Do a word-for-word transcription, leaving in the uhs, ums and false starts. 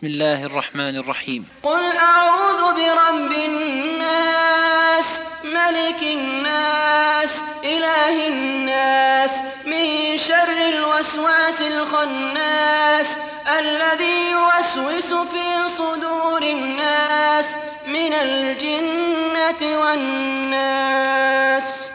بسم الله الرحمن الرحيم. قل أعوذ برب الناس ملك الناس إله الناس من شر الوسواس الخناس الذي يوسوس في صدور الناس من الجنة والناس.